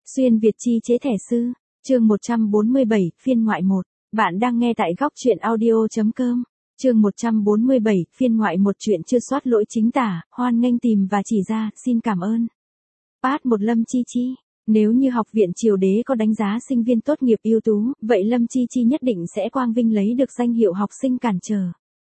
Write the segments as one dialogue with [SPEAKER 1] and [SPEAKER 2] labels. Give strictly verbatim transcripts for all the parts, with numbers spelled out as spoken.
[SPEAKER 1] Xuyên Việt chi chế thẻ sư, chương một trăm bốn mươi bảy, phiên ngoại một. Bạn đang nghe tại góc truyện audio.com. Chương một trăm bốn mươi bảy, phiên ngoại một, chuyện chưa soát lỗi chính tả, hoan nghênh tìm và chỉ ra, xin cảm ơn. Part một. Lâm Chi Chi. Nếu như học viện Triều Đế có đánh giá sinh viên tốt nghiệp ưu tú, vậy Lâm Chi Chi nhất định sẽ quang vinh lấy được danh hiệu học sinh cản trở.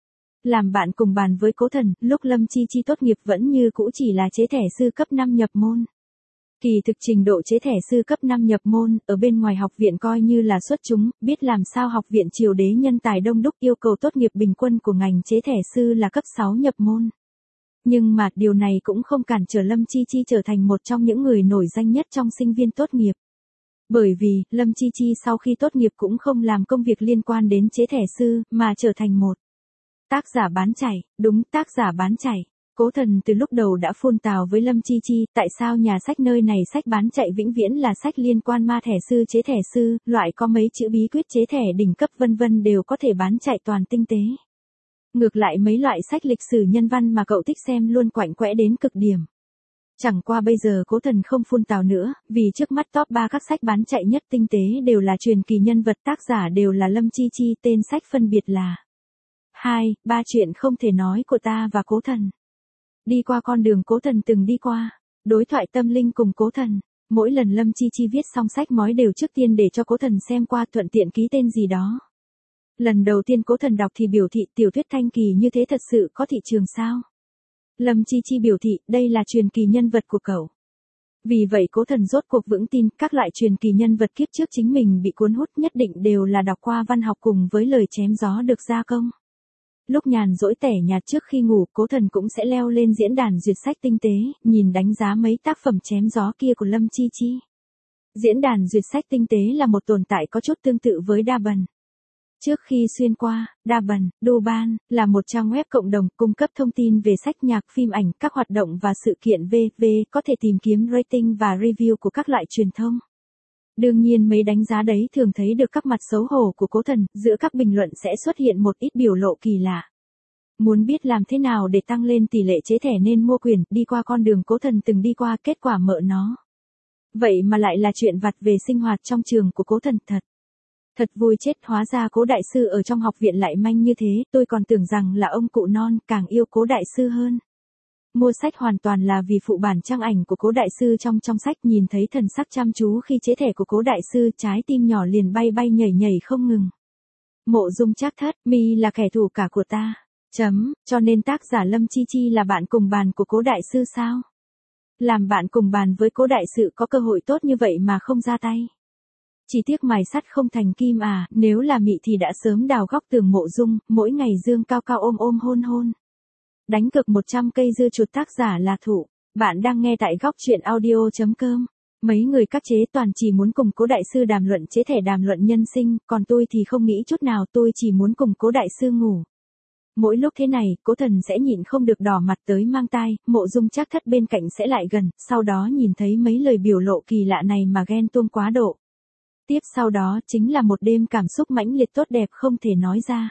[SPEAKER 1] Làm bạn cùng bàn với Cố Thần, lúc Lâm Chi Chi tốt nghiệp vẫn như cũ chỉ là chế thẻ sư cấp năm nhập môn. Kỳ thực trình độ chế thẻ sư cấp năm nhập môn, ở bên ngoài học viện coi như là xuất chúng, biết làm sao học viện Triều Đế nhân tài đông đúc, yêu cầu tốt nghiệp bình quân của ngành chế thẻ sư là cấp sáu nhập môn. Nhưng mà, điều này cũng không cản trở Lâm Chi Chi trở thành một trong những người nổi danh nhất trong sinh viên tốt nghiệp. Bởi vì, Lâm Chi Chi sau khi tốt nghiệp cũng không làm công việc liên quan đến chế thẻ sư, mà trở thành một tác giả bán chạy, đúng, tác giả bán chạy. Cố Thần từ lúc đầu đã phun tào với Lâm Chi Chi, tại sao nhà sách nơi này sách bán chạy vĩnh viễn là sách liên quan ma thẻ sư chế thẻ sư, loại có mấy chữ bí quyết chế thẻ đỉnh cấp vân vân đều có thể bán chạy toàn tinh tế. Ngược lại mấy loại sách lịch sử nhân văn mà cậu thích xem luôn quạnh quẽ đến cực điểm. Chẳng qua bây giờ Cố Thần không phun tào nữa, vì trước mắt top ba các sách bán chạy nhất tinh tế đều là truyền kỳ nhân vật, tác giả đều là Lâm Chi Chi, tên sách phân biệt là hai, ba chuyện không thể nói của ta và Cố Thần. Đi qua con đường Cố Thần từng đi qua. Đối thoại tâm linh cùng Cố Thần. Mỗi lần Lâm Chi Chi viết xong sách mói đều trước tiên để cho Cố Thần xem qua, thuận tiện ký tên gì đó. Lần đầu tiên Cố Thần đọc thì biểu thị tiểu thuyết thanh kỳ như thế thật sự có thị trường sao? Lâm Chi Chi biểu thị đây là truyền kỳ nhân vật của cậu. Vì vậy Cố Thần rốt cuộc vững tin các loại truyền kỳ nhân vật kiếp trước chính mình bị cuốn hút nhất định đều là đọc qua văn học cùng với lời chém gió được gia công. Lúc nhàn rỗi tẻ nhạt trước khi ngủ, Cố Thần cũng sẽ leo lên diễn đàn duyệt sách tinh tế, nhìn đánh giá mấy tác phẩm chém gió kia của Lâm Chi Chi. Diễn đàn duyệt sách tinh tế là một tồn tại có chút tương tự với Daban. Trước khi xuyên qua, Daban, Douban, là một trang web cộng đồng cung cấp thông tin về sách nhạc, phim ảnh, các hoạt động và sự kiện vân vân, có thể tìm kiếm rating và review của các loại truyền thông. Đương nhiên mấy đánh giá đấy thường thấy được các mặt xấu hổ của Cố Thần, giữa các bình luận sẽ xuất hiện một ít biểu lộ kỳ lạ. Muốn biết làm thế nào để tăng lên tỷ lệ chế thẻ nên mua quyền, đi qua con đường Cố Thần từng đi qua, kết quả mợ nó. Vậy mà lại là chuyện vặt về sinh hoạt trong trường của Cố Thần thật. Thật vui chết, hóa ra Cố đại sư ở trong học viện lại manh như thế, tôi còn tưởng rằng là ông cụ non, càng yêu Cố đại sư hơn. Mua sách hoàn toàn là vì phụ bản trang ảnh của Cố đại sư trong trong sách, nhìn thấy thần sắc chăm chú khi chế thẻ của Cố đại sư, trái tim nhỏ liền bay bay nhảy nhảy không ngừng. Mộ Dung Trác Thất, mi là kẻ thù cả của ta. Chấm, cho nên tác giả Lâm Chi Chi là bạn cùng bàn của Cố đại sư sao? Làm bạn cùng bàn với Cố đại sư có cơ hội tốt như vậy mà không ra tay. Chỉ tiếc mài sắt không thành kim à, nếu là mị thì đã sớm đào góc tường Mộ Dung, mỗi ngày dương cao cao ôm ôm hôn hôn. Đánh cực một trăm cây dưa chuột, tác giả là Thụ. Bạn đang nghe tại góc truyện audio.com. Mấy người các chế toàn chỉ muốn cùng Cố đại sư đàm luận chế thẻ, đàm luận nhân sinh, còn tôi thì không nghĩ chút nào, tôi chỉ muốn cùng Cố đại sư ngủ. Mỗi lúc thế này, Cố Thần sẽ nhịn không được đỏ mặt tới mang tai, Mộ Dung Trác Thất bên cạnh sẽ lại gần, sau đó nhìn thấy mấy lời biểu lộ kỳ lạ này mà ghen tuông quá độ. Tiếp sau đó chính là một đêm cảm xúc mãnh liệt tốt đẹp không thể nói ra.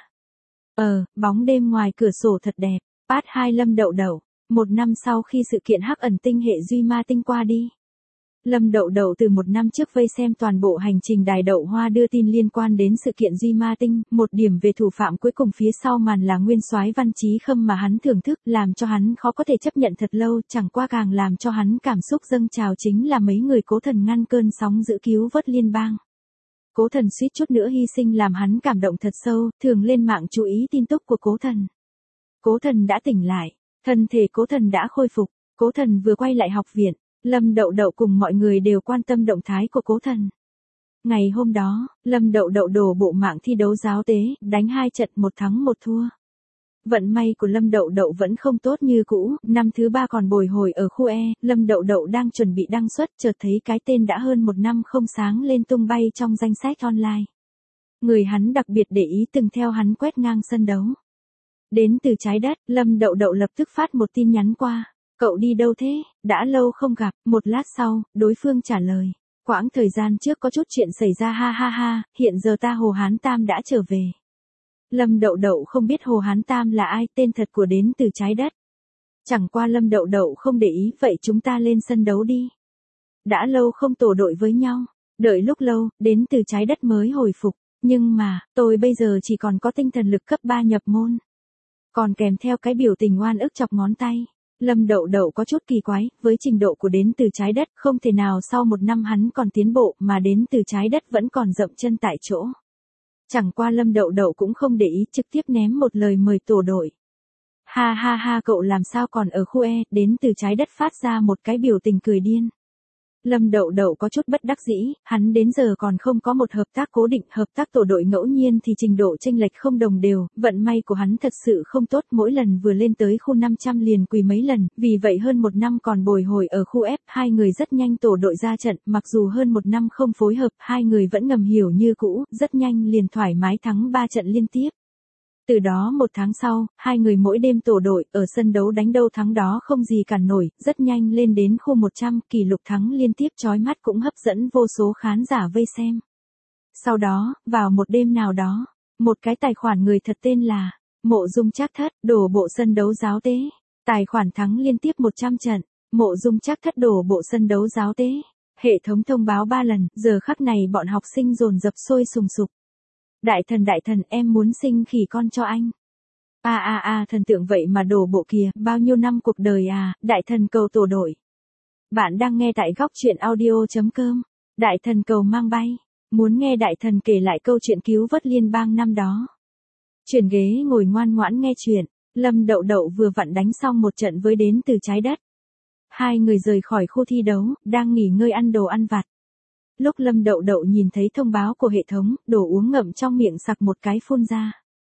[SPEAKER 1] Ờ, bóng đêm ngoài cửa sổ thật đẹp. Part hai. Lâm Đậu Đậu. Một năm sau khi sự kiện hắc ẩn tinh hệ Duy Ma Tinh qua đi, Lâm Đậu Đậu từ một năm trước vây xem toàn bộ hành trình đài Đậu Hoa đưa tin liên quan đến sự kiện Duy Ma Tinh, một điểm về thủ phạm cuối cùng phía sau màn là nguyên soái Văn Chí Khâm mà hắn thưởng thức, làm cho hắn khó có thể chấp nhận thật lâu, chẳng qua càng làm cho hắn cảm xúc dâng trào chính là mấy người Cố Thần ngăn cơn sóng dữ cứu vớt liên bang. Cố Thần suýt chút nữa hy sinh làm hắn cảm động thật sâu, thường lên mạng chú ý tin tức của Cố Thần. Cố Thần đã tỉnh lại, thân thể Cố Thần đã khôi phục, Cố Thần vừa quay lại học viện, Lâm Đậu Đậu cùng mọi người đều quan tâm động thái của Cố Thần. Ngày hôm đó, Lâm Đậu Đậu đổ bộ mạng thi đấu giáo tế, đánh hai trận một thắng một thua. Vận may của Lâm Đậu Đậu vẫn không tốt như cũ, năm thứ ba còn bồi hồi ở khu E, Lâm Đậu Đậu đang chuẩn bị đăng xuất, chợt thấy cái tên đã hơn một năm không sáng lên tung bay trong danh sách online. Người hắn đặc biệt để ý từng theo hắn quét ngang sân đấu. Đến từ trái đất, Lâm Đậu Đậu lập tức phát một tin nhắn qua. Cậu đi đâu thế, đã lâu không gặp. Một lát sau, đối phương trả lời. Quãng thời gian trước có chút chuyện xảy ra ha ha ha, hiện giờ ta Hồ Hán Tam đã trở về. Lâm Đậu Đậu không biết Hồ Hán Tam là ai, tên thật của đến từ trái đất. Chẳng qua Lâm Đậu Đậu không để ý, vậy chúng ta lên sân đấu đi. đã lâu không tổ đội với nhau. Đợi lúc lâu, đến từ trái đất mới hồi phục. Nhưng mà, tôi bây giờ chỉ còn có tinh thần lực cấp ba nhập môn. Còn kèm theo cái biểu tình oan ức chọc ngón tay. Lâm Đậu Đậu có chút kỳ quái, với trình độ của đến từ trái đất, không thể nào sau một năm hắn còn tiến bộ, mà đến từ trái đất vẫn còn dậm chân tại chỗ. Chẳng qua Lâm Đậu Đậu cũng không để ý, trực tiếp ném một lời mời tổ đội. Ha ha ha, cậu làm sao còn ở khu E, đến từ trái đất phát ra một cái biểu tình cười điên. Lâm Đậu Đậu có chút bất đắc dĩ, hắn đến giờ còn không có một hợp tác cố định, hợp tác tổ đội ngẫu nhiên thì trình độ chênh lệch không đồng đều, vận may của hắn thật sự không tốt, mỗi lần vừa lên tới khu năm trăm liền quỳ mấy lần, vì vậy hơn một năm còn bồi hồi ở khu F, hai người rất nhanh tổ đội ra trận, mặc dù hơn một năm không phối hợp, hai người vẫn ngầm hiểu như cũ, rất nhanh liền thoải mái thắng ba trận liên tiếp. Từ đó một tháng sau, hai người mỗi đêm tổ đội, ở sân đấu đánh đâu thắng đó không gì cản nổi, rất nhanh lên đến khu một trăm, kỷ lục thắng liên tiếp chói mắt cũng hấp dẫn vô số khán giả vây xem. Sau đó, vào một đêm nào đó, một cái tài khoản người thật tên là Mộ Dung Trác Thất đổ bộ sân đấu giáo tế. Tài khoản thắng liên tiếp một trăm trận, Mộ Dung Trác Thất đổ bộ sân đấu giáo tế. Hệ thống thông báo ba lần, giờ khắc này bọn học sinh dồn dập sôi sùng sục. Đại thần đại thần, em muốn sinh khỉ con cho anh. A a a, thần tượng vậy mà đổ bộ kìa, bao nhiêu năm cuộc đời à, đại thần cầu tổ đội. Bạn đang nghe tại góc truyện audio chấm com. Đại thần cầu mang bay. Muốn nghe đại thần kể lại câu chuyện cứu vớt liên bang năm đó. Chuyển ghế ngồi ngoan ngoãn nghe chuyện. Lâm Đậu Đậu vừa vặn đánh xong một trận với đến từ trái đất. Hai người rời khỏi khu thi đấu, đang nghỉ ngơi ăn đồ ăn vặt. Lúc Lâm Đậu Đậu nhìn thấy thông báo của hệ thống, đồ uống ngậm trong miệng sặc một cái phun ra.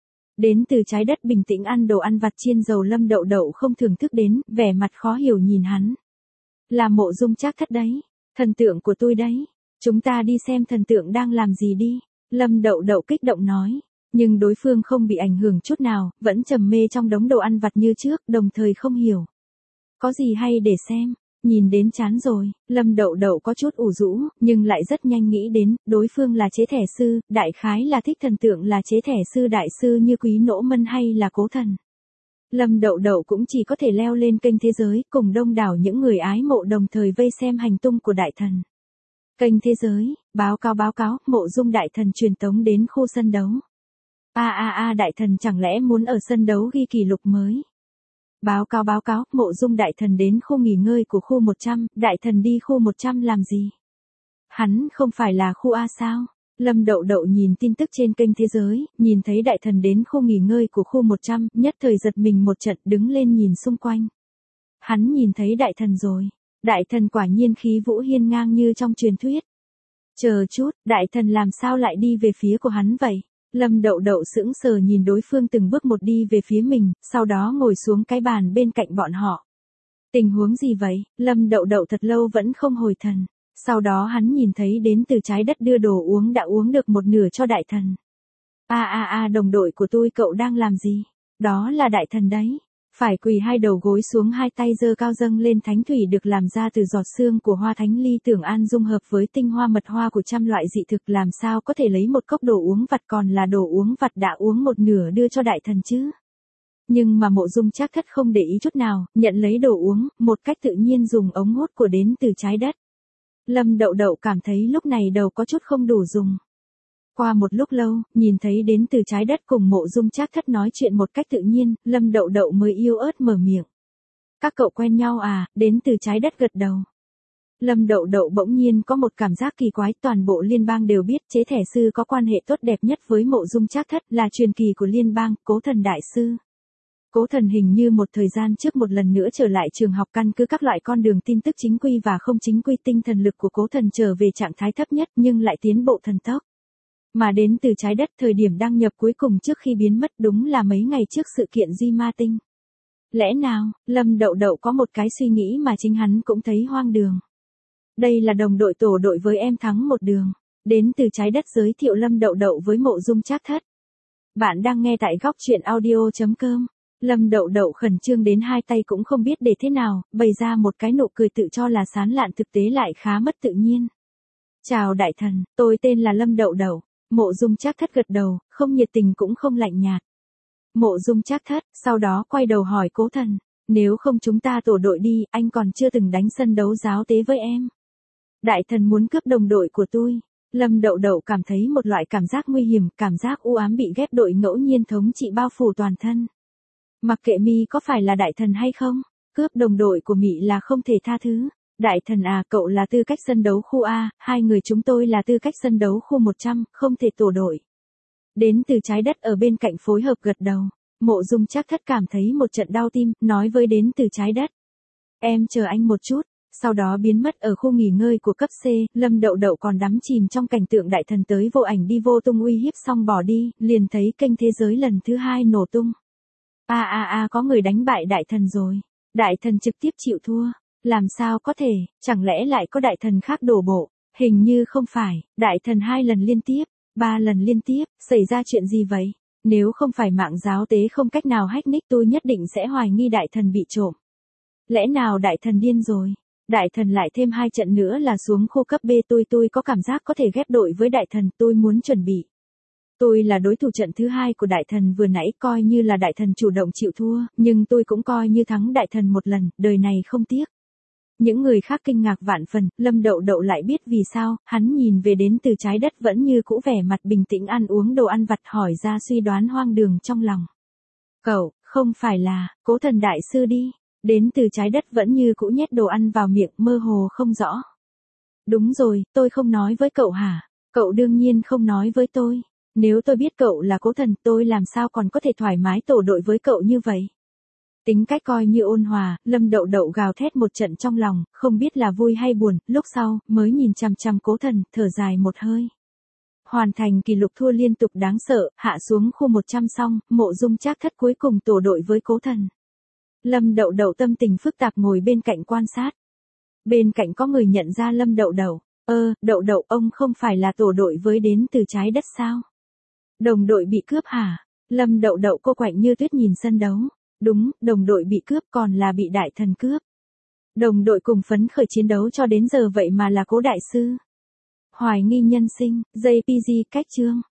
[SPEAKER 1] Đến từ trái đất bình tĩnh ăn đồ ăn vặt chiên dầu, Lâm Đậu Đậu không thưởng thức đến, vẻ mặt khó hiểu nhìn hắn. Là Mộ Dung Trác Thất đấy, thần tượng của tôi đấy. Chúng ta đi xem thần tượng đang làm gì đi. Lâm Đậu Đậu kích động nói. Nhưng đối phương không bị ảnh hưởng chút nào, vẫn trầm mê trong đống đồ ăn vặt như trước, đồng thời không hiểu. Có gì hay để xem. Nhìn đến chán rồi, Lâm Đậu Đậu có chút ủ rũ, nhưng lại rất nhanh nghĩ đến, đối phương là chế thẻ sư, đại khái là thích thần tượng là chế thẻ sư đại sư như Quý Nỗ Mân hay là Cố Thần. Lâm Đậu Đậu cũng chỉ có thể leo lên kênh thế giới, cùng đông đảo những người ái mộ đồng thời vây xem hành tung của đại thần. Kênh thế giới, báo cáo báo cáo, Mộ Dung đại thần truyền tống đến khu sân đấu. A a a, đại thần chẳng lẽ muốn ở sân đấu ghi kỷ lục mới? Báo cáo báo cáo, Mộ Dung đại thần đến khu nghỉ ngơi của khu một trăm, đại thần đi khu một trăm làm gì? Hắn không phải là khu A sao? Lâm Đậu Đậu nhìn tin tức trên kênh thế giới, nhìn thấy đại thần đến khu nghỉ ngơi của khu một trăm, nhất thời giật mình một trận, đứng lên nhìn xung quanh. Hắn nhìn thấy đại thần rồi. Đại thần quả nhiên khí vũ hiên ngang như trong truyền thuyết. Chờ chút, đại thần làm sao lại đi về phía của hắn vậy? Lâm Đậu Đậu sững sờ nhìn đối phương từng bước một đi về phía mình, sau đó ngồi xuống cái bàn bên cạnh bọn họ. Tình huống gì vậy? Lâm Đậu Đậu thật lâu vẫn không hồi thần. Sau đó hắn nhìn thấy đến từ trái đất đưa đồ uống đã uống được một nửa cho đại thần. A a a, đồng đội của tôi, cậu đang làm gì? Đó là đại thần đấy. Phải quỳ hai đầu gối xuống, hai tay giơ cao dâng lên thánh thủy được làm ra từ giọt xương của hoa thánh ly tưởng an dung hợp với tinh hoa mật hoa của trăm loại dị thực, làm sao có thể lấy một cốc đồ uống vặt còn là đồ uống vặt đã uống một nửa đưa cho đại thần chứ? Nhưng mà Mộ Dung Trác Thất không để ý chút nào, nhận lấy đồ uống, một cách tự nhiên dùng ống hút của đến từ trái đất. Lâm Đậu Đậu cảm thấy lúc này đầu có chút không đủ dùng. Qua một lúc lâu, nhìn thấy đến từ trái đất cùng Mộ Dung Trác Thất nói chuyện một cách tự nhiên, Lâm Đậu Đậu mới yếu ớt mở miệng. Các cậu quen nhau à? Đến từ trái đất gật đầu. Lâm Đậu Đậu bỗng nhiên có một cảm giác kỳ quái, toàn bộ liên bang đều biết chế thẻ sư có quan hệ tốt đẹp nhất với Mộ Dung Trác Thất, là truyền kỳ của liên bang, Cố Thần đại sư. Cố Thần hình như một thời gian trước một lần nữa trở lại trường học, căn cứ các loại con đường tin tức chính quy và không chính quy, tinh thần lực của Cố Thần trở về trạng thái thấp nhất nhưng lại tiến bộ thần tốc. Mà đến từ trái đất, thời điểm đăng nhập cuối cùng trước khi biến mất đúng là mấy ngày trước sự kiện Duy Ma Tinh. Lẽ nào, Lâm Đậu Đậu có một cái suy nghĩ mà chính hắn cũng thấy hoang đường. Đây là đồng đội tổ đội với em thắng một đường. Đến từ trái đất giới thiệu Lâm Đậu Đậu với Mộ Dung Trác Thất. Bạn đang nghe tại góc truyện audio chấm com. Lâm Đậu Đậu khẩn trương đến hai tay cũng không biết để thế nào, bày ra một cái nụ cười tự cho là sán lạn, thực tế lại khá mất tự nhiên. Chào đại thần, tôi tên là Lâm Đậu Đậu. Mộ Dung Trác Thất gật đầu, không nhiệt tình cũng không lạnh nhạt. Mộ Dung Trác Thất, sau đó quay đầu hỏi Cố Thần, nếu không chúng ta tổ đội đi, anh còn chưa từng đánh sân đấu giáo tế với em. Đại thần muốn cướp đồng đội của tôi. Lâm Đậu Đậu cảm thấy một loại cảm giác nguy hiểm, cảm giác u ám bị ghép đội ngẫu nhiên thống trị bao phủ toàn thân. Mặc kệ mi có phải là đại thần hay không, cướp đồng đội của Mị là không thể tha thứ. Đại thần à, cậu là tư cách sân đấu khu A, hai người chúng tôi là tư cách sân đấu khu một trăm, không thể tổ đội. Đến từ trái đất ở bên cạnh phối hợp gật đầu. Mộ Dung Trác Thất cảm thấy một trận đau tim, nói với đến từ trái đất. Em chờ anh một chút, sau đó biến mất ở khu nghỉ ngơi của cấp C, Lâm Đậu Đậu còn đắm chìm trong cảnh tượng đại thần tới vô ảnh đi vô tung uy hiếp xong bỏ đi, liền thấy kênh thế giới lần thứ hai nổ tung. A a a có người đánh bại đại thần rồi. Đại thần trực tiếp chịu thua. Làm sao có thể, chẳng lẽ lại có đại thần khác đổ bộ? Hình như không phải, đại thần hai lần liên tiếp, ba lần liên tiếp, xảy ra chuyện gì vậy? Nếu không phải mạng giáo tế không cách nào hack nick tôi nhất định sẽ hoài nghi đại thần bị trộm. Lẽ nào đại thần điên rồi? Đại thần lại thêm hai trận nữa là xuống khô cấp B, tôi tôi có cảm giác có thể ghép đội với đại thần, tôi muốn chuẩn bị. Tôi là đối thủ trận thứ hai của đại thần vừa nãy, coi như là đại thần chủ động chịu thua, nhưng tôi cũng coi như thắng đại thần một lần, đời này không tiếc. Những người khác kinh ngạc vạn phần, Lâm Đậu Đậu lại biết vì sao, hắn nhìn về đến từ trái đất vẫn như cũ vẻ mặt bình tĩnh ăn uống đồ ăn vặt, hỏi ra suy đoán hoang đường trong lòng. Cậu, không phải là, Cố Thần đại sư đi. Đến từ trái đất vẫn như cũ nhét đồ ăn vào miệng, mơ hồ không rõ. Đúng rồi, tôi không nói với cậu hả? Cậu đương nhiên không nói với tôi. Nếu tôi biết cậu là Cố Thần, tôi làm sao còn có thể thoải mái tổ đội với cậu như vậy? Tính cách coi như ôn hòa, Lâm Đậu Đậu gào thét một trận trong lòng, không biết là vui hay buồn, lúc sau, mới nhìn chằm chằm Cố Thần, thở dài một hơi. Hoàn thành kỷ lục thua liên tục đáng sợ, hạ xuống khu một trăm xong, Mộ Dung Trác Thất cuối cùng tổ đội với Cố Thần. Lâm Đậu Đậu tâm tình phức tạp ngồi bên cạnh quan sát. Bên cạnh có người nhận ra Lâm Đậu Đậu, ơ, Đậu Đậu ông không phải là tổ đội với đến từ trái đất sao? Đồng đội bị cướp hả? Lâm Đậu Đậu cô quạnh như tuyết nhìn sân đấu. Đúng, đồng đội bị cướp còn là bị đại thần cướp. Đồng đội cùng phấn khởi chiến đấu cho đến giờ vậy mà là Cố đại sư. Hoài nghi nhân sinh, gi pê giê cách chương.